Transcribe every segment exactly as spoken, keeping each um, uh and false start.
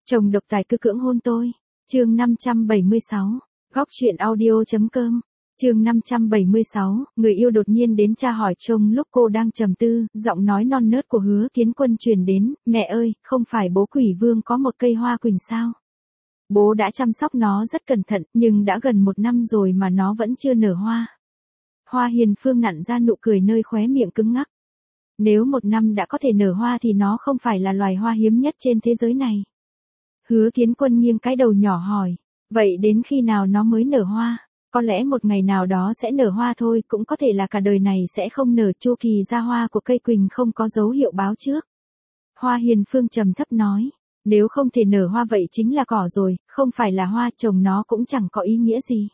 Chồng độc tài cứ cưỡng hôn tôi. Chương năm trăm bảy mươi sáu. Góc truyện audio.com. Chương năm trăm bảy mươi sáu, người yêu đột nhiên đến tra hỏi chồng lúc cô đang trầm tư, giọng nói non nớt của Hứa Kiến Quân truyền đến, mẹ ơi, không phải bố Quỷ Vương có một cây hoa quỳnh sao? Bố đã chăm sóc nó rất cẩn thận, nhưng đã gần một năm rồi mà nó vẫn chưa nở hoa. Hoa Hiền Phương nặn ra nụ cười nơi khóe miệng cứng ngắc. Nếu một năm đã có thể nở hoa thì nó không phải là loài hoa hiếm nhất trên thế giới này. Hứa Kiến Quân nghiêng cái đầu nhỏ hỏi, vậy đến khi nào nó mới nở hoa? Có lẽ một ngày nào đó sẽ nở hoa thôi, cũng có thể là cả đời này sẽ không nở. Chu kỳ ra hoa của cây quỳnh không có dấu hiệu báo trước. Hoa Hiền Phương trầm thấp nói, nếu không thể nở hoa vậy chính là cỏ rồi, không phải là hoa, trồng nó cũng chẳng có ý nghĩa gì.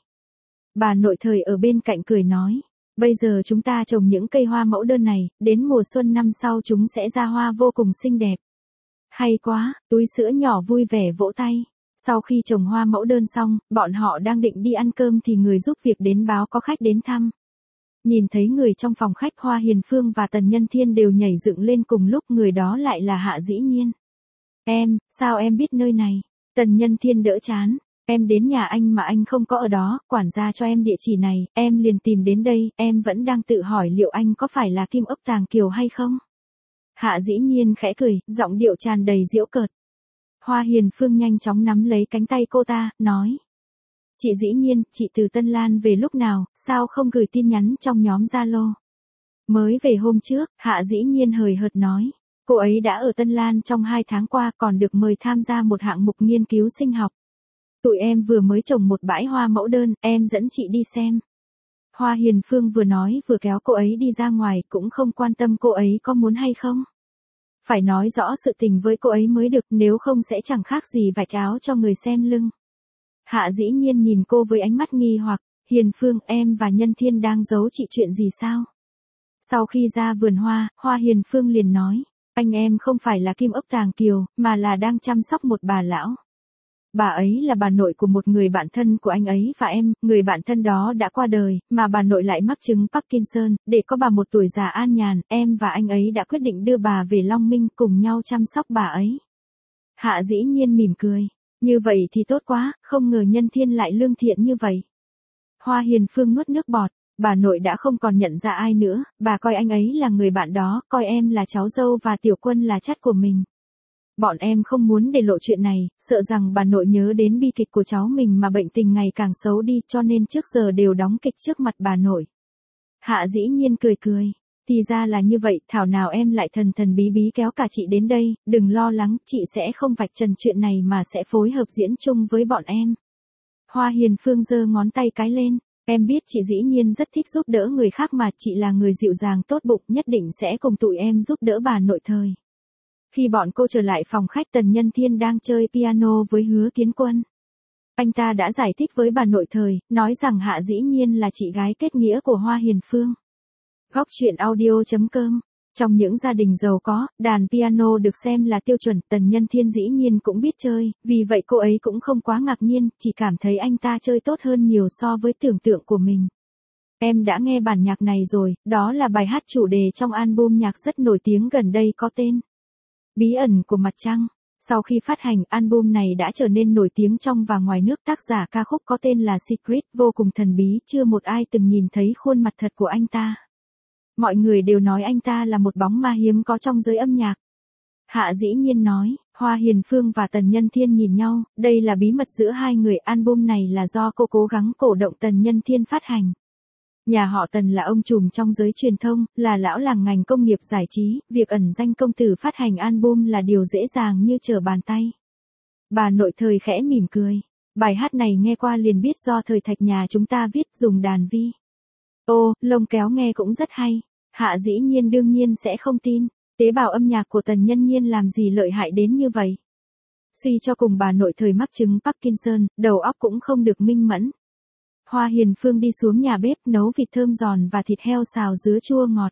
Bà nội thời ở bên cạnh cười nói, bây giờ chúng ta trồng những cây hoa mẫu đơn này, đến mùa xuân năm sau chúng sẽ ra hoa vô cùng xinh đẹp. Hay quá, túi sữa nhỏ vui vẻ vỗ tay. Sau khi trồng hoa mẫu đơn xong, bọn họ đang định đi ăn cơm thì người giúp việc đến báo có khách đến thăm. Nhìn thấy người trong phòng khách, Hoa Hiền Phương và Tần Nhân Thiên đều nhảy dựng lên cùng lúc, người đó lại là Hạ Dĩ Nhiên. Em, sao em biết nơi này? Tần Nhân Thiên đỡ chán. Em đến nhà anh mà anh không có ở đó, quản gia cho em địa chỉ này, em liền tìm đến đây, em vẫn đang tự hỏi liệu anh có phải là Kim Ốc Tàng Kiều hay không? Hạ Dĩ Nhiên khẽ cười, giọng điệu tràn đầy giễu cợt. Hoa Hiền Phương nhanh chóng nắm lấy cánh tay cô ta, nói. Chị Dĩ Nhiên, chị từ Tân Lan về lúc nào, sao không gửi tin nhắn trong nhóm Zalo? Mới về hôm trước, Hạ Dĩ Nhiên hời hợt nói. Cô ấy đã ở Tân Lan trong hai tháng qua, còn được mời tham gia một hạng mục nghiên cứu sinh học. Tụi em vừa mới trồng một bãi hoa mẫu đơn, em dẫn chị đi xem. Hoa Hiền Phương vừa nói vừa kéo cô ấy đi ra ngoài, cũng không quan tâm cô ấy có muốn hay không. Phải nói rõ sự tình với cô ấy mới được, nếu không sẽ chẳng khác gì vạch áo cho người xem lưng. Hạ Dĩ Nhiên nhìn cô với ánh mắt nghi hoặc, Hiền Phương, em và Nhân Thiên đang giấu chị chuyện gì sao? Sau khi ra vườn hoa, Hoa Hiền Phương liền nói, anh em không phải là Kim Ốc Tàng Kiều, mà là đang chăm sóc một bà lão. Bà ấy là bà nội của một người bạn thân của anh ấy và em, người bạn thân đó đã qua đời, mà bà nội lại mắc chứng Parkinson, để có bà một tuổi già an nhàn, em và anh ấy đã quyết định đưa bà về Long Minh cùng nhau chăm sóc bà ấy. Hạ Dĩ Nhiên mỉm cười, như vậy thì tốt quá, không ngờ Nhân Thiên lại lương thiện như vậy. Hoa Hiền Phương nuốt nước bọt, bà nội đã không còn nhận ra ai nữa, bà coi anh ấy là người bạn đó, coi em là cháu dâu và Tiểu Quân là chắt của mình. Bọn em không muốn để lộ chuyện này, sợ rằng bà nội nhớ đến bi kịch của cháu mình mà bệnh tình ngày càng xấu đi, cho nên trước giờ đều đóng kịch trước mặt bà nội. Hạ Dĩ Nhiên cười cười, thì ra là như vậy, thảo nào em lại thần thần bí bí kéo cả chị đến đây, đừng lo lắng, chị sẽ không vạch trần chuyện này mà sẽ phối hợp diễn chung với bọn em. Hoa Hiền Phương giơ ngón tay cái lên, em biết chị Dĩ Nhiên rất thích giúp đỡ người khác mà, chị là người dịu dàng tốt bụng, nhất định sẽ cùng tụi em giúp đỡ bà nội thời. Khi bọn cô trở lại phòng khách, Tần Nhân Thiên đang chơi piano với Hứa Kiến Quân. Anh ta đã giải thích với bà nội thời, nói rằng Hạ Dĩ Nhiên là chị gái kết nghĩa của Hoa Hiền Phương. Góc truyện audio.com. Trong những gia đình giàu có, đàn piano được xem là tiêu chuẩn, Tần Nhân Thiên dĩ nhiên cũng biết chơi, vì vậy cô ấy cũng không quá ngạc nhiên, chỉ cảm thấy anh ta chơi tốt hơn nhiều so với tưởng tượng của mình. Em đã nghe bản nhạc này rồi, đó là bài hát chủ đề trong album nhạc rất nổi tiếng gần đây có tên Bí ẩn của mặt trăng. Sau khi phát hành, album này đã trở nên nổi tiếng trong và ngoài nước. Tác giả ca khúc có tên là Secret, vô cùng thần bí, chưa một ai từng nhìn thấy khuôn mặt thật của anh ta. Mọi người đều nói anh ta là một bóng ma hiếm có trong giới âm nhạc. Hạ Dĩ Nhiên nói, Hoa Hiền Phương và Tần Nhân Thiên nhìn nhau, đây là bí mật giữa hai người, album này là do cô cố gắng cổ động Tần Nhân Thiên phát hành. Nhà họ Tần là ông trùm trong giới truyền thông, là lão làng ngành công nghiệp giải trí, việc ẩn danh công tử phát hành album là điều dễ dàng như trở bàn tay. Bà nội thời khẽ mỉm cười, bài hát này nghe qua liền biết do thời Thạch nhà chúng ta viết, dùng đàn vi. Ô, lông kéo nghe cũng rất hay. Hạ Dĩ Nhiên đương nhiên sẽ không tin, tế bào âm nhạc của Tần Nhân Nhiên làm gì lợi hại đến như vậy. Suy cho cùng bà nội thời mắc chứng Parkinson, đầu óc cũng không được minh mẫn. Hoa Hiền Phương đi xuống nhà bếp nấu vịt thơm giòn và thịt heo xào dứa chua ngọt.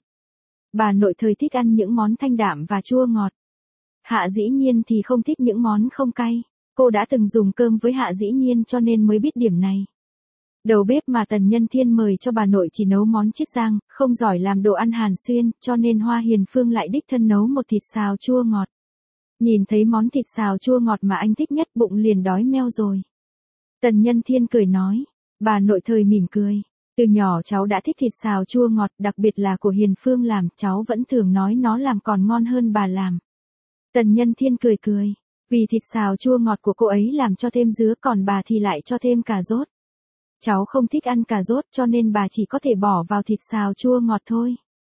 Bà nội thời thích ăn những món thanh đạm và chua ngọt. Hạ Dĩ Nhiên thì không thích những món không cay. Cô đã từng dùng cơm với Hạ Dĩ Nhiên cho nên mới biết điểm này. Đầu bếp mà Tần Nhân Thiên mời cho bà nội chỉ nấu món chiết giang, không giỏi làm đồ ăn Hàn Xuyên, cho nên Hoa Hiền Phương lại đích thân nấu một thịt xào chua ngọt. Nhìn thấy món thịt xào chua ngọt mà anh thích nhất bụng liền đói meo rồi. Tần Nhân Thiên cười nói. Bà nội thời mỉm cười. Từ nhỏ cháu đã thích thịt xào chua ngọt, đặc biệt là của Hiền Phương làm, cháu vẫn thường nói nó làm còn ngon hơn bà làm. Tần Nhân Thiên cười cười. Vì thịt xào chua ngọt của cô ấy làm cho thêm dứa, còn bà thì lại cho thêm cà rốt. Cháu không thích ăn cà rốt cho nên bà chỉ có thể bỏ vào thịt xào chua ngọt thôi.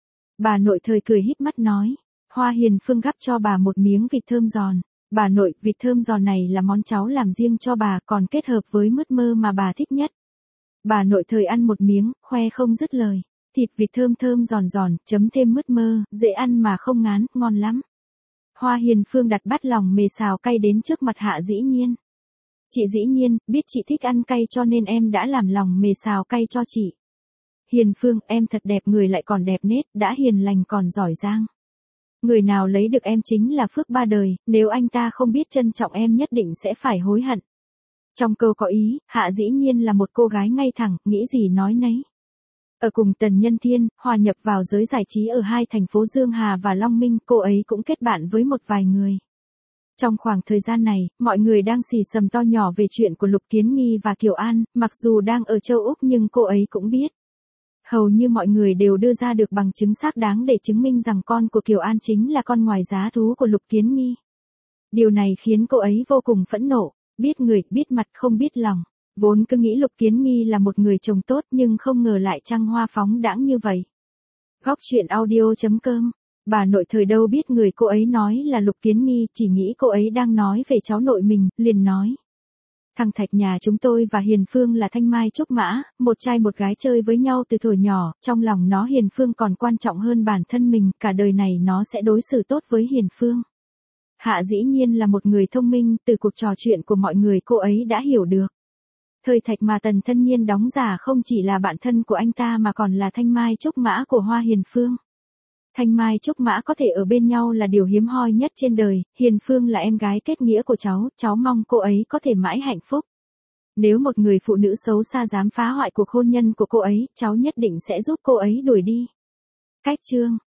Bà nội thời cười híp mắt nói. Hoa Hiền Phương gắp cho bà một miếng vịt thơm giòn. Bà nội, vịt thơm giòn này là món cháu làm riêng cho bà, còn kết hợp với mứt mơ mà bà thích nhất. Bà nội thời ăn một miếng, khoe không dứt lời. Thịt vịt thơm thơm giòn giòn, chấm thêm mứt mơ, dễ ăn mà không ngán, ngon lắm. Hoa Hiền Phương đặt bát lòng mề xào cay đến trước mặt Hạ Dĩ Nhiên. Chị Dĩ Nhiên, biết chị thích ăn cay cho nên em đã làm lòng mề xào cay cho chị. Hiền Phương, em thật đẹp, người lại còn đẹp nết, đã hiền lành còn giỏi giang. Người nào lấy được em chính là phước ba đời, nếu anh ta không biết trân trọng em nhất định sẽ phải hối hận. Trong câu có ý, Hạ Dĩ Nhiên là một cô gái ngay thẳng, nghĩ gì nói nấy. Ở cùng Tần Nhân Thiên, hòa nhập vào giới giải trí ở hai thành phố Dương Hà và Long Minh, cô ấy cũng kết bạn với một vài người. Trong khoảng thời gian này, mọi người đang xì xầm to nhỏ về chuyện của Lục Kiến Nghi và Kiều An, mặc dù đang ở châu Úc nhưng cô ấy cũng biết. Hầu như mọi người đều đưa ra được bằng chứng xác đáng để chứng minh rằng con của Kiều An chính là con ngoài giá thú của Lục Kiến Nghi. Điều này khiến cô ấy vô cùng phẫn nộ, biết người, biết mặt không biết lòng. Vốn cứ nghĩ Lục Kiến Nghi là một người chồng tốt nhưng không ngờ lại trăng hoa phóng đãng như vậy. Góc truyện audio chấm com. Bà nội thời đâu biết người cô ấy nói là Lục Kiến Nghi, chỉ nghĩ cô ấy đang nói về cháu nội mình, liền nói. Thằng Thạch nhà chúng tôi và Hiền Phương là thanh mai trúc mã, một trai một gái chơi với nhau từ thuở nhỏ, trong lòng nó Hiền Phương còn quan trọng hơn bản thân mình, cả đời này nó sẽ đối xử tốt với Hiền Phương. Hạ Dĩ Nhiên là một người thông minh, từ cuộc trò chuyện của mọi người cô ấy đã hiểu được. Thời Thạch mà Tần Thân Nhiên đóng giả không chỉ là bạn thân của anh ta mà còn là thanh mai trúc mã của Hoa Hiền Phương. Thanh mai trúc mã có thể ở bên nhau là điều hiếm hoi nhất trên đời, Hiền Phương là em gái kết nghĩa của cháu, cháu mong cô ấy có thể mãi hạnh phúc. Nếu một người phụ nữ xấu xa dám phá hoại cuộc hôn nhân của cô ấy, cháu nhất định sẽ giúp cô ấy đuổi đi. Cách chương